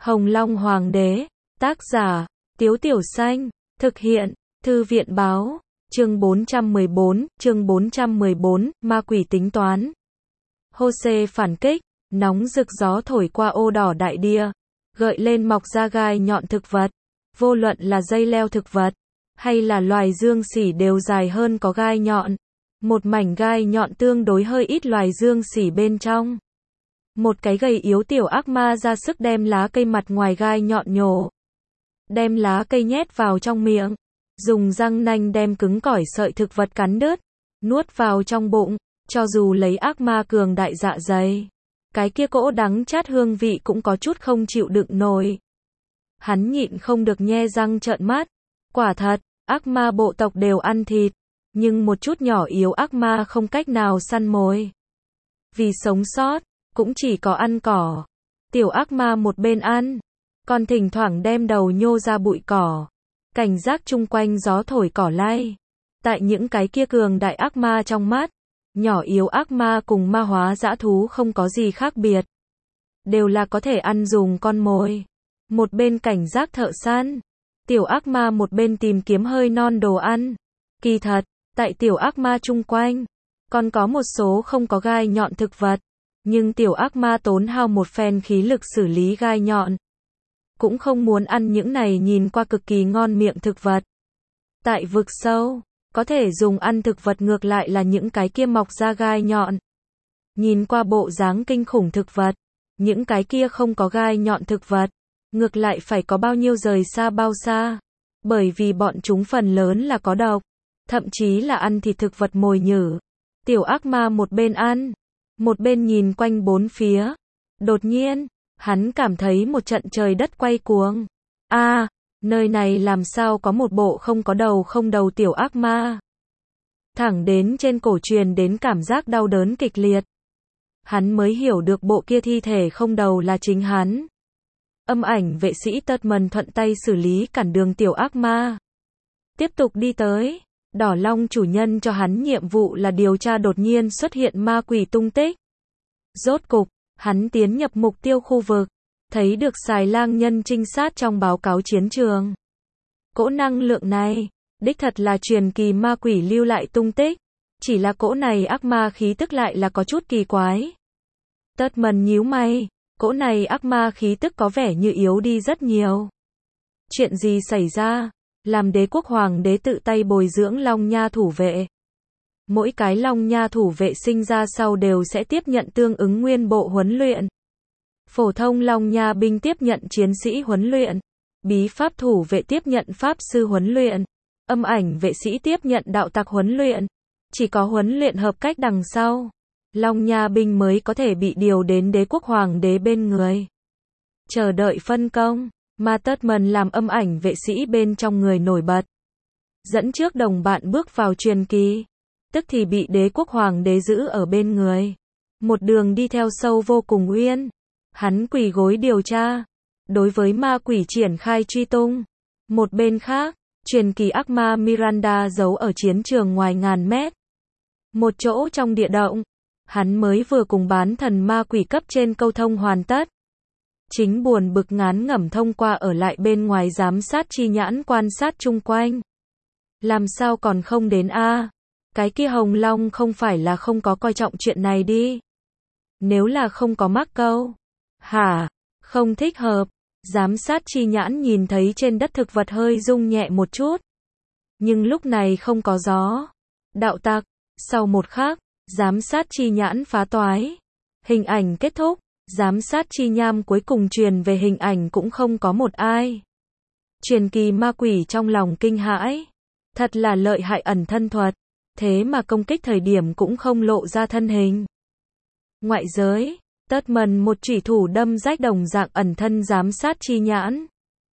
Hồng Long Hoàng đế, tác giả, Tiếu Tiểu Xanh, thực hiện, Thư viện báo, chương 414, ma quỷ tính toán. Jose phản kích, nóng rực gió thổi qua ô đỏ đại địa, gợi lên mọc ra gai nhọn thực vật, vô luận là dây leo thực vật, hay là loài dương xỉ đều dài hơn có gai nhọn. Một mảnh gai nhọn tương đối hơi ít loài dương xỉ bên trong. Một cái gầy yếu tiểu ác ma ra sức đem lá cây mặt ngoài gai nhọn nhổ. Đem lá cây nhét vào trong miệng. Dùng răng nanh đem cứng cỏi sợi thực vật cắn đứt. Nuốt vào trong bụng. Cho dù lấy ác ma cường đại dạ dày. Cái kia cỗ đắng chát hương vị cũng có chút không chịu đựng nổi. Hắn nhịn không được nhe răng trợn mắt. Quả thật, ác ma bộ tộc đều ăn thịt. Nhưng một chút nhỏ yếu ác ma không cách nào săn mồi. Vì sống sót, cũng chỉ có ăn cỏ. Tiểu ác ma một bên ăn, còn thỉnh thoảng đem đầu nhô ra bụi cỏ. Cảnh giác chung quanh gió thổi cỏ lay. Tại những cái kia cường đại ác ma trong mắt, nhỏ yếu ác ma cùng ma hóa dã thú không có gì khác biệt. Đều là có thể ăn dùng con mồi. Một bên cảnh giác thợ săn, tiểu ác ma một bên tìm kiếm hơi non đồ ăn. Kỳ thật, tại tiểu ác ma chung quanh, còn có một số không có gai nhọn thực vật. Nhưng tiểu ác ma tốn hao một phen khí lực xử lý gai nhọn. Cũng không muốn ăn những này nhìn qua cực kỳ ngon miệng thực vật. Tại vực sâu, có thể dùng ăn thực vật ngược lại là những cái kia mọc ra gai nhọn. Nhìn qua bộ dáng kinh khủng thực vật, những cái kia không có gai nhọn thực vật, ngược lại phải có bao nhiêu rời xa bao xa. Bởi vì bọn chúng phần lớn là có độc, thậm chí là ăn thịt thực vật mồi nhử. Tiểu ác ma một bên ăn, một bên nhìn quanh bốn phía. Đột nhiên, hắn cảm thấy một trận trời đất quay cuồng. Nơi này làm sao có một bộ không có đầu không đầu tiểu ác ma. Thẳng đến trên cổ truyền đến cảm giác đau đớn kịch liệt. Hắn mới hiểu được bộ kia thi thể không đầu là chính hắn. Âm ảnh vệ sĩ Tedman thuận tay xử lý cản đường tiểu ác ma. Tiếp tục đi tới. Đỏ Long chủ nhân cho hắn nhiệm vụ là điều tra đột nhiên xuất hiện ma quỷ tung tích. Rốt cục, hắn tiến nhập mục tiêu khu vực, thấy được xài lang nhân trinh sát trong báo cáo chiến trường. Cỗ năng lượng này, đích thật là truyền kỳ ma quỷ lưu lại tung tích, chỉ là cỗ này ác ma khí tức lại là có chút kỳ quái. Tedman nhíu mày, cỗ này ác ma khí tức có vẻ như yếu đi rất nhiều. Chuyện gì xảy ra? Làm đế quốc hoàng đế tự tay bồi dưỡng Long Nha thủ vệ. Mỗi cái Long Nha thủ vệ sinh ra sau đều sẽ tiếp nhận tương ứng nguyên bộ huấn luyện. Phổ thông Long Nha binh tiếp nhận chiến sĩ huấn luyện. Bí pháp thủ vệ tiếp nhận pháp sư huấn luyện. Âm ảnh vệ sĩ tiếp nhận đạo tặc huấn luyện. Chỉ có huấn luyện hợp cách đằng sau, Long Nha binh mới có thể bị điều đến đế quốc hoàng đế bên người. Chờ đợi phân công. Ma Tedman làm âm ảnh vệ sĩ bên trong người nổi bật. Dẫn trước đồng bạn bước vào truyền kỳ. Tức thì bị đế quốc hoàng đế giữ ở bên người. Một đường đi theo sâu vô cùng uyên. Hắn quỳ gối điều tra. Đối với ma quỷ triển khai truy tung. Một bên khác, truyền kỳ ác ma Miranda giấu ở chiến trường ngoài ngàn mét. Một chỗ trong địa động. Hắn mới vừa cùng bán thần ma quỷ cấp trên câu thông hoàn tất. Chính buồn bực ngán ngẩm thông qua ở lại bên ngoài giám sát chi nhãn quan sát chung quanh. Làm sao còn không đến a? Cái kia Hồng Long không phải là không có coi trọng chuyện này đi. Nếu là không có mắc câu. Hả? Không thích hợp. Giám sát chi nhãn nhìn thấy trên đất thực vật hơi rung nhẹ một chút. Nhưng lúc này không có gió. Đạo tặc. Sau một khắc, giám sát chi nhãn phá toái. Hình ảnh kết thúc. Giám sát chi nham cuối cùng truyền về hình ảnh cũng không có một ai. Truyền kỳ ma quỷ trong lòng kinh hãi. Thật là lợi hại ẩn thân thuật. Thế mà công kích thời điểm cũng không lộ ra thân hình. Ngoại giới, Tedman một chủy thủ đâm rách đồng dạng ẩn thân giám sát chi nhãn.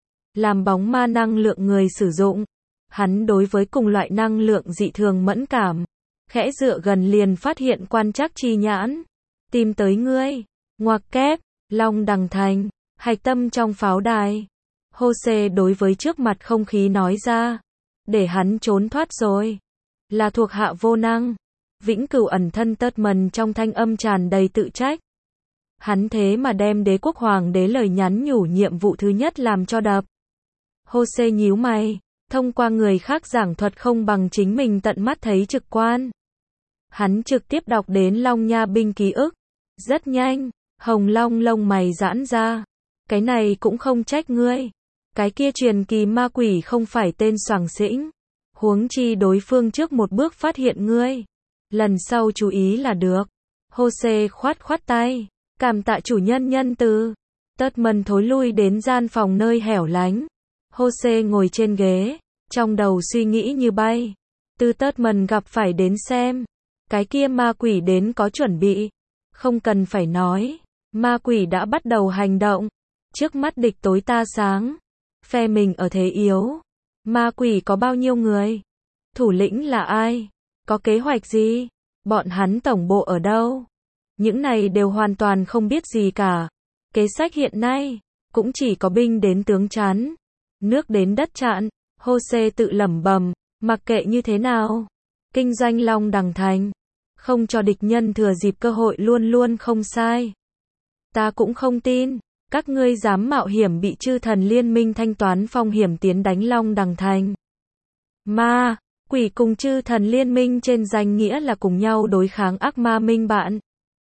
Làm bóng ma năng lượng người sử dụng. Hắn đối với cùng loại năng lượng dị thường mẫn cảm. Khẽ dựa gần liền phát hiện quan trắc chi nhãn. Tìm tới ngươi. Ngoặc kép, Long Đằng Thành, hạch tâm trong pháo đài. Jose đối với trước mặt không khí nói ra. Để hắn trốn thoát rồi. Là thuộc hạ vô năng. Vĩnh cửu ẩn thân Tedman trong thanh âm tràn đầy tự trách. Hắn thế mà đem đế quốc hoàng đế lời nhắn nhủ nhiệm vụ thứ nhất làm cho đập. Jose nhíu mày, thông qua người khác giảng thuật không bằng chính mình tận mắt thấy trực quan. Hắn trực tiếp đọc đến Long Nha binh ký ức. Rất nhanh, Hồng Long lông mày giãn ra. Cái này cũng không trách ngươi. Cái kia truyền kỳ ma quỷ không phải tên Soàng Xĩnh. Huống chi đối phương trước một bước phát hiện ngươi. Lần sau chú ý là được. Jose khoát khoát tay. Cảm tạ chủ nhân nhân từ. Tớt thối lui đến gian phòng nơi hẻo lánh. Jose ngồi trên ghế. Trong đầu suy nghĩ như bay. Từ Tớt gặp phải đến xem. Cái kia ma quỷ đến có chuẩn bị. Không cần phải nói. Ma quỷ đã bắt đầu hành động. Trước mắt địch tối ta sáng. Phe mình ở thế yếu. Ma quỷ có bao nhiêu người? Thủ lĩnh là ai? Có kế hoạch gì? Bọn hắn tổng bộ ở đâu? Những này đều hoàn toàn không biết gì cả. Kế sách hiện nay, cũng chỉ có binh đến tướng chắn. Nước đến đất chặn. Jose tự lẩm bẩm, mặc kệ như thế nào. Kinh doanh Long Đằng Thành. Không cho địch nhân thừa dịp cơ hội luôn luôn không sai. Ta cũng không tin. Các ngươi dám mạo hiểm bị chư thần liên minh thanh toán phong hiểm tiến đánh Long Đằng Thành. Ma, quỷ cùng chư thần liên minh trên danh nghĩa là cùng nhau đối kháng ác ma minh bạn.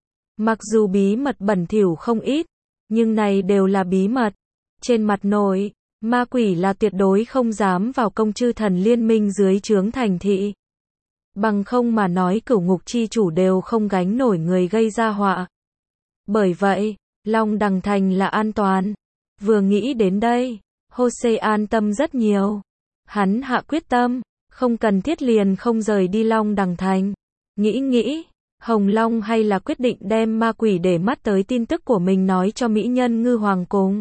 Mặc dù bí mật bẩn thỉu không ít, nhưng này đều là bí mật. Trên mặt nội, ma quỷ là tuyệt đối không dám vào công chư thần liên minh dưới trướng thành thị. Bằng không mà nói cửu ngục chi chủ đều không gánh nổi người gây ra họa. Bởi vậy, Long Đằng Thành là an toàn. Vừa nghĩ đến đây, Jose an tâm rất nhiều. Hắn hạ quyết tâm, không cần thiết liền không rời đi Long Đằng Thành. Nghĩ, Hồng Long hay là quyết định đem ma quỷ để mắt tới tin tức của mình nói cho mỹ nhân ngư hoàng cùng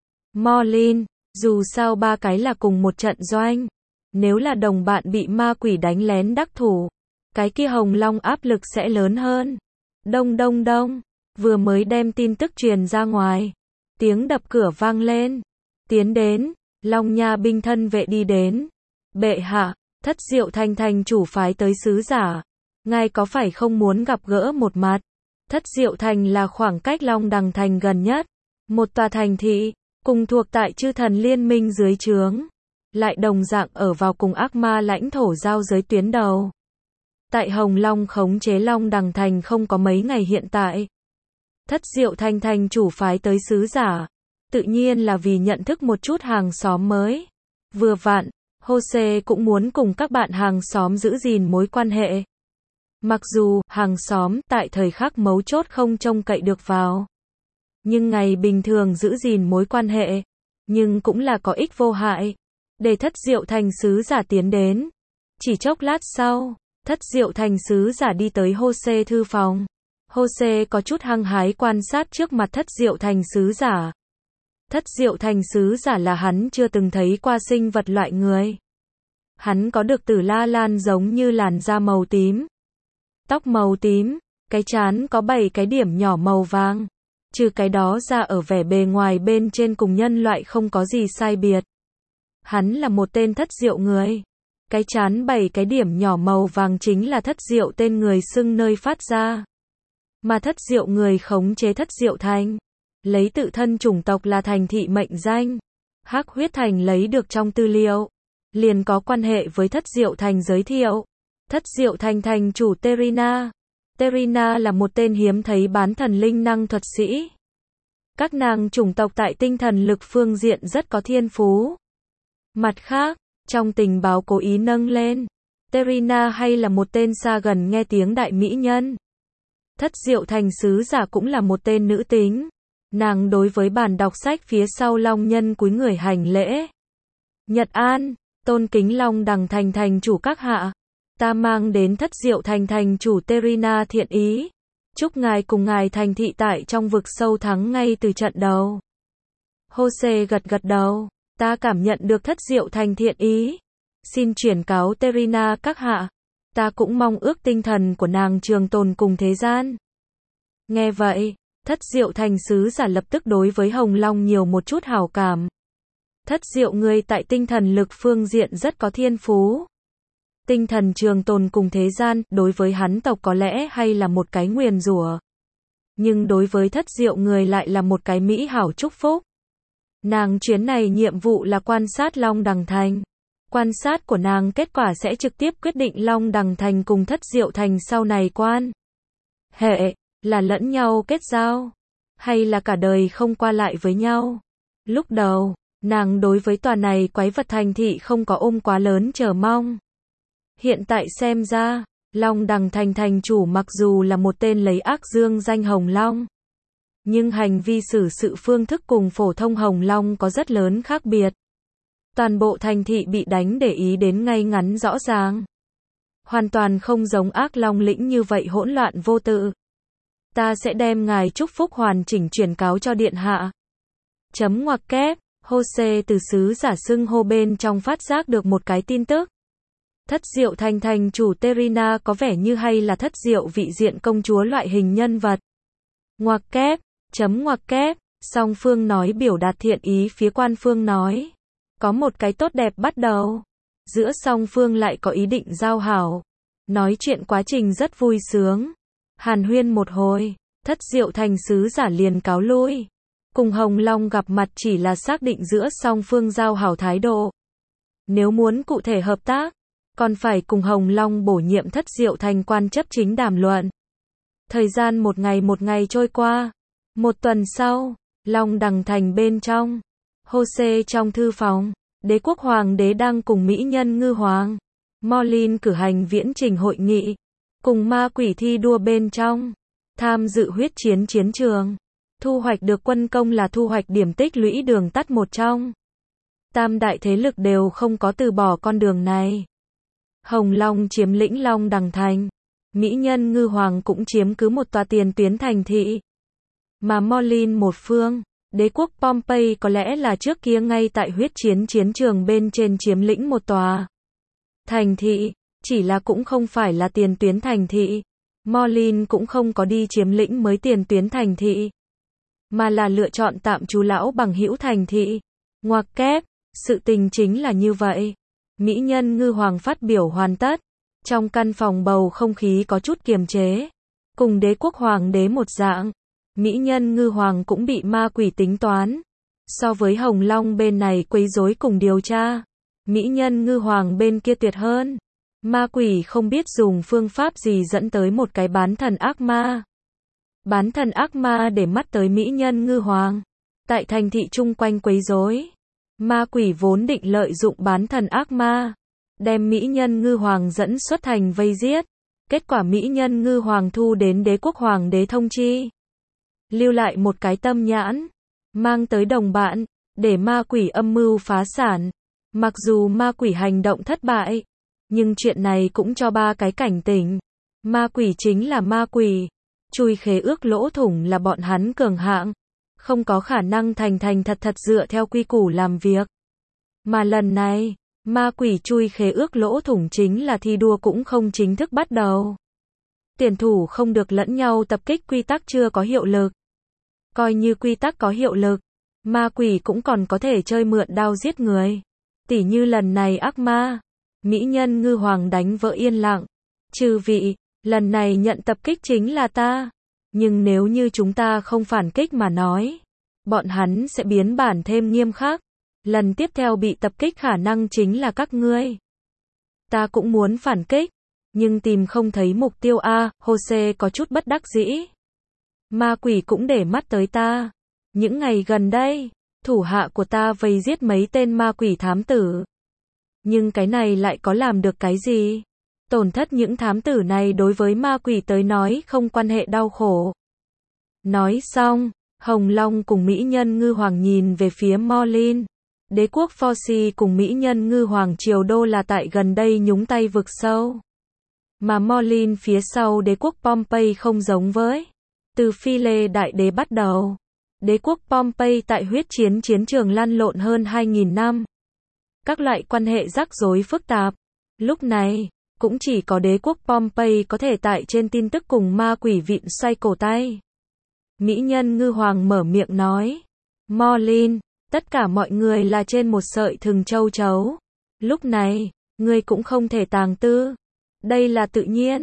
Morlin, dù sao ba cái là cùng một trận doanh. Nếu là đồng bạn bị ma quỷ đánh lén đắc thủ, cái kia Hồng Long áp lực sẽ lớn hơn. Đông đông đông, vừa mới đem tin tức truyền ra ngoài. Tiếng đập cửa vang lên. Tiến đến, Long Nha binh thân vệ đi đến. Bệ hạ, Thất Diệu Thành thành chủ phái tới sứ giả. Ngài có phải không muốn gặp gỡ một mặt? Thất Diệu Thành là khoảng cách Long Đằng Thành gần nhất. Một tòa thành thị, cùng thuộc tại chư thần liên minh dưới trướng. Lại đồng dạng ở vào cùng ác ma lãnh thổ giao giới tuyến đầu. Tại Hồng Long khống chế Long Đằng Thành không có mấy ngày hiện tại. Thất Diệu Thành thành chủ phái tới sứ giả. Tự nhiên là vì nhận thức một chút hàng xóm mới. Vừa vặn, Jose cũng muốn cùng các bạn hàng xóm giữ gìn mối quan hệ. Mặc dù, hàng xóm, tại thời khắc mấu chốt không trông cậy được vào. Nhưng ngày bình thường giữ gìn mối quan hệ. Nhưng cũng là có ích vô hại. Để Thất Diệu Thành sứ giả tiến đến. Chỉ chốc lát sau, Thất Diệu Thành sứ giả đi tới Jose thư phòng. Jose có chút hăng hái quan sát trước mặt Thất Diệu Thành sứ giả. Thất Diệu Thành sứ giả là hắn chưa từng thấy qua sinh vật loại người. Hắn có được tử la lan giống như làn da màu tím. Tóc màu tím, cái trán có 7 cái điểm nhỏ màu vàng. Trừ cái đó ra ở vẻ bề ngoài bên trên cùng nhân loại không có gì sai biệt. Hắn là một tên thất diệu người. Cái trán 7 cái điểm nhỏ màu vàng chính là thất diệu tên người xưng nơi phát ra. Mà thất diệu người khống chế Thất Diệu Thành. Lấy tự thân chủng tộc là thành thị mệnh danh. Hắc Huyết Thành lấy được trong tư liệu. Liền có quan hệ với Thất Diệu Thành giới thiệu. Thất Diệu Thành thành chủ Terina. Terina là một tên hiếm thấy bán thần linh năng thuật sĩ. Các nàng chủng tộc tại tinh thần lực phương diện rất có thiên phú. Mặt khác, trong tình báo cố ý nâng lên, Terina hay là một tên xa gần nghe tiếng đại mỹ nhân. Thất Diệu Thành sứ giả cũng là một tên nữ tính. Nàng đối với bản đọc sách phía sau Long Nhân cúi người hành lễ. Nhật An, tôn kính Long Đằng Thành thành chủ các hạ. Ta mang đến Thất Diệu Thành thành chủ Terina thiện ý. Chúc ngài cùng ngài thành thị tại trong vực sâu thắng ngay từ trận đầu. Jose gật gật đầu. Ta cảm nhận được Thất Diệu Thành thiện ý. Xin chuyển cáo Terina các hạ. Ta cũng mong ước tinh thần của nàng trường tồn cùng thế gian. Nghe vậy, Thất Diệu Thành sứ giả lập tức đối với Hồng Long nhiều một chút hảo cảm. Thất Diệu người tại tinh thần lực phương diện rất có thiên phú. Tinh thần trường tồn cùng thế gian, đối với hắn tộc có lẽ hay là một cái nguyền rủa. nhưng đối với Thất Diệu người lại là một cái mỹ hảo chúc phúc. Nàng chuyến này nhiệm vụ là quan sát Long Đằng Thành. Quan sát của nàng kết quả sẽ trực tiếp quyết định Long Đằng Thành cùng Thất Diệu Thành sau này quan hệ là lẫn nhau kết giao, hay là cả đời không qua lại với nhau. Lúc đầu, nàng đối với tòa này quái vật thành thị không có ôm quá lớn chờ mong. Hiện tại xem ra, Long Đằng Thành thành chủ mặc dù là một tên lấy ác dương danh Hồng Long, nhưng hành vi xử sự phương thức cùng phổ thông Hồng Long có rất lớn khác biệt. Toàn bộ thành thị bị đánh để ý đến ngay ngắn rõ ràng. Hoàn toàn không giống ác Long lĩnh như vậy hỗn loạn vô tự. Ta sẽ đem ngài chúc phúc hoàn chỉnh truyền cáo cho điện hạ. Chấm ngoặc kép, Jose từ sứ giả xưng hô bên trong phát giác được một cái tin tức. Thất Diệu Thành thành chủ Terina có vẻ như hay là Thất Diệu vị diện công chúa loại hình nhân vật. Ngoặc kép, chấm ngoặc kép, song phương nói biểu đạt thiện ý phía quan phương nói. Có một cái tốt đẹp bắt đầu. Giữa song phương lại có ý định giao hảo. Nói chuyện quá trình rất vui sướng. Hàn huyên một hồi, Thất Diệu Thành sứ giả liền cáo lui. Cùng Hồng Long gặp mặt chỉ là xác định giữa song phương giao hảo thái độ. Nếu muốn cụ thể hợp tác, còn phải cùng Hồng Long bổ nhiệm Thất Diệu Thành quan chấp chính đàm luận. Thời gian một ngày trôi qua. Một tuần sau, Long Đằng Thành bên trong. Jose trong thư phòng, đế quốc hoàng đế đang cùng mỹ nhân ngư hoàng Morlin cử hành viễn trình hội nghị, cùng ma quỷ thi đua bên trong, tham dự huyết chiến chiến trường, thu hoạch được quân công là thu hoạch điểm tích lũy đường tắt một trong. Tam đại thế lực đều không có từ bỏ con đường này. Hồng Long chiếm lĩnh Long Đằng Thành, mỹ nhân ngư hoàng cũng chiếm cứ một tòa tiền tuyến thành thị. Mà Morlin một phương, đế quốc Pompey có lẽ là trước kia ngay tại huyết chiến chiến trường bên trên chiếm lĩnh một tòa thành thị, chỉ là cũng không phải là tiền tuyến thành thị. Morlin cũng không có đi chiếm lĩnh mới tiền tuyến thành thị, mà là lựa chọn tạm trú lão bằng hữu thành thị. Ngoặc kép, sự tình chính là như vậy. Mỹ nhân ngư hoàng phát biểu hoàn tất. Trong căn phòng bầu không khí có chút kiềm chế. Cùng đế quốc hoàng đế một dạng. Mỹ nhân ngư hoàng cũng bị ma quỷ tính toán. So với Hồng Long bên này quấy rối cùng điều tra, mỹ nhân ngư hoàng bên kia tuyệt hơn. Ma quỷ không biết dùng phương pháp gì dẫn tới một cái bán thần ác ma. Bán thần ác ma để mắt tới mỹ nhân ngư hoàng. Tại thành thị chung quanh quấy rối. Ma quỷ vốn định lợi dụng bán thần ác ma, đem mỹ nhân ngư hoàng dẫn xuất thành vây giết. Kết quả mỹ nhân ngư hoàng thu đến đế quốc hoàng đế thông chi. Lưu lại một cái tâm nhãn, mang tới đồng bạn, để ma quỷ âm mưu phá sản. Mặc dù ma quỷ hành động thất bại, nhưng chuyện này cũng cho ba cái cảnh tỉnh. Ma quỷ chính là ma quỷ, chui khế ước lỗ thủng là bọn hắn cường hạng, không có khả năng thành thật dựa theo quy củ làm việc. Mà lần này, ma quỷ chui khế ước lỗ thủng chính là thi đua cũng không chính thức bắt đầu. Tuyển thủ không được lẫn nhau tập kích quy tắc chưa có hiệu lực. Coi như quy tắc có hiệu lực, ma quỷ cũng còn có thể chơi mượn đao giết người. Tỉ như lần này ác ma, mỹ nhân ngư hoàng đánh vỡ yên lặng. Chư vị, lần này nhận tập kích chính là ta. Nhưng nếu như chúng ta không phản kích mà nói, bọn hắn sẽ biến bản thêm nghiêm khắc. Lần tiếp theo bị tập kích khả năng chính là các ngươi. Ta cũng muốn phản kích, nhưng tìm không thấy mục tiêu a. Jose có chút bất đắc dĩ. Ma quỷ cũng để mắt tới ta. Những ngày gần đây, thủ hạ của ta vây giết mấy tên ma quỷ thám tử. Nhưng cái này lại có làm được cái gì? Tổn thất những thám tử này đối với ma quỷ tới nói không quan hệ đau khổ. Nói xong, Hồng Long cùng mỹ nhân ngư hoàng nhìn về phía Morlin. Đế quốc Forci cùng mỹ nhân ngư hoàng triều đô là tại gần đây nhúng tay vực sâu. Mà Morlin phía sau đế quốc Pompey không giống với. Từ Phi Lê đại đế bắt đầu, đế quốc Pompey tại huyết chiến chiến trường lăn lộn hơn 2.000 năm. Các loại quan hệ rắc rối phức tạp. Lúc này, cũng chỉ có đế quốc Pompey có thể tại trên tin tức cùng ma quỷ vịn xoay cổ tay. Mỹ nhân ngư hoàng mở miệng nói. Morlin, tất cả mọi người là trên một sợi thừng châu chấu. Lúc này, ngươi cũng không thể tàng tư. Đây là tự nhiên.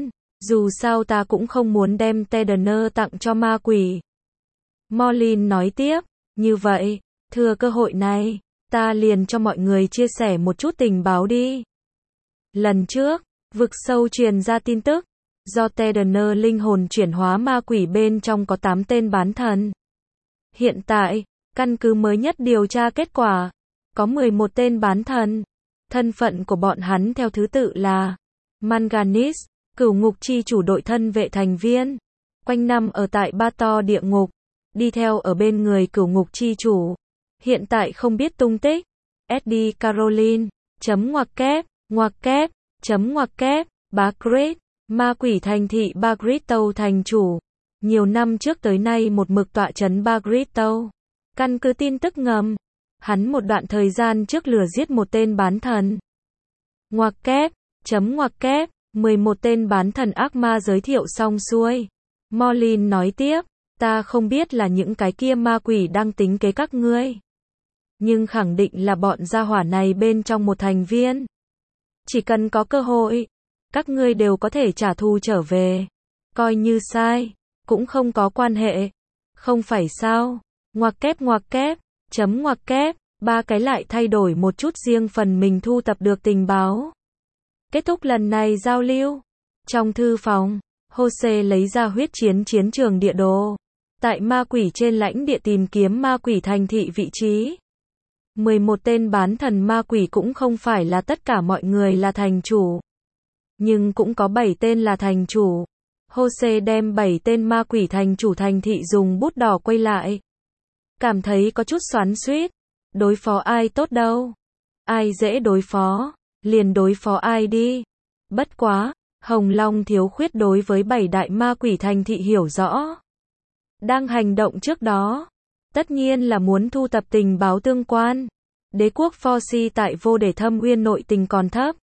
Dù sao ta cũng không muốn đem Tedner tặng cho ma quỷ. Morlin nói tiếp, như vậy, thừa cơ hội này, ta liền cho mọi người chia sẻ một chút tình báo đi. Lần trước, vực sâu truyền ra tin tức, do Tedner linh hồn chuyển hóa ma quỷ bên trong có 8 tên bán thần. Hiện tại, căn cứ mới nhất điều tra kết quả, có 11 tên bán thần. Thân phận của bọn hắn theo thứ tự là Manganis, cửu ngục chi chủ đội thân vệ thành viên, quanh năm ở tại Ba To địa ngục, đi theo ở bên người cửu ngục chi chủ. Hiện tại không biết tung tích. SD Caroline, ngoặc kép, Bagrit, ma quỷ thành thị Bagritto thành chủ. Nhiều năm trước tới nay một mực tọa trấn Bagritto. Căn cứ tin tức ngầm, hắn một đoạn thời gian trước lừa giết một tên bán thần. Ngoặc kép, 11 tên bán thần ác ma giới thiệu xong xuôi. Morlin nói tiếp, ta không biết là những cái kia ma quỷ đang tính kế các ngươi. Nhưng khẳng định là bọn gia hỏa này bên trong một thành viên. Chỉ cần có cơ hội, các ngươi đều có thể trả thù trở về. Coi như sai, cũng không có quan hệ. Không phải sao? Ngoặc kép, ba cái lại thay đổi một chút riêng phần mình thu tập được tình báo. Kết thúc lần này giao lưu. Trong thư phòng, Jose lấy ra huyết chiến trường địa đồ. Tại ma quỷ trên lãnh địa tìm kiếm ma quỷ thành thị vị trí. 11 tên bán thần ma quỷ cũng không phải là tất cả mọi người là thành chủ. Nhưng cũng có 7 tên là thành chủ. Jose đem 7 tên ma quỷ thành chủ thành thị dùng bút đỏ quay lại. Cảm thấy có chút xoắn xuýt. Đối phó ai tốt đâu? Ai dễ đối phó? Liền đối phó ai đi? Bất quá, Hồng Long thiếu khuyết đối với 7 đại ma quỷ thành thị hiểu rõ. Đang hành động trước đó, tất nhiên là muốn thu thập tình báo tương quan. Đế quốc Forci tại Vô Để Thâm Uyên nội tình còn thấp.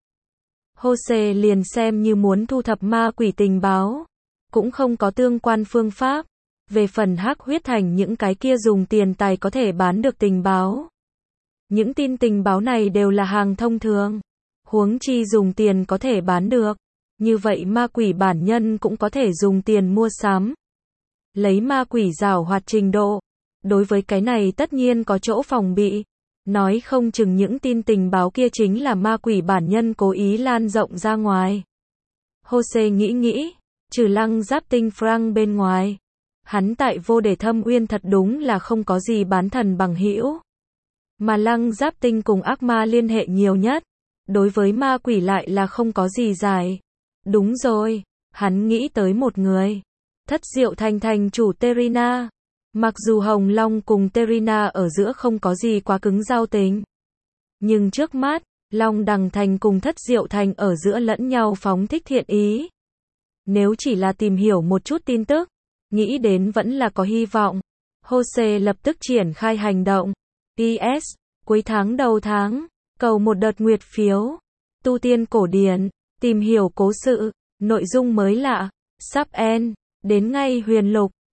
Jose liền xem như muốn thu thập ma quỷ tình báo, cũng không có tương quan phương pháp. Về phần Hắc Huyết Thành những cái kia dùng tiền tài có thể bán được tình báo. Những tin tình báo này đều là hàng thông thường. Huống chi dùng tiền có thể bán được. Như vậy ma quỷ bản nhân cũng có thể dùng tiền mua sắm. Lấy ma quỷ giảo hoạt trình độ. Đối với cái này tất nhiên có chỗ phòng bị. Nói không chừng những tin tình báo kia chính là ma quỷ bản nhân cố ý lan rộng ra ngoài. Jose nghĩ, trừ Lăng Giáp Tinh Frank bên ngoài. Hắn tại Vô Để Thâm Uyên thật đúng là không có gì bán thần bằng hữu. Mà Lăng Giáp Tinh cùng ác ma liên hệ nhiều nhất. Đối với ma quỷ lại là không có gì giải. Đúng rồi, hắn nghĩ tới một người. Thất Diệu Thành thành chủ Terina. Mặc dù Hồng Long cùng Terina ở giữa không có gì quá cứng giao tình. Nhưng trước mắt, Long Đằng Thành cùng Thất Diệu Thành ở giữa lẫn nhau phóng thích thiện ý. Nếu chỉ là tìm hiểu một chút tin tức, nghĩ đến vẫn là có hy vọng. Jose lập tức triển khai hành động. PS, cuối tháng đầu tháng, cầu một đợt nguyệt phiếu. Tu tiên cổ điển, tìm hiểu cố sự, nội dung mới lạ, sắp end, đến ngay huyền lục.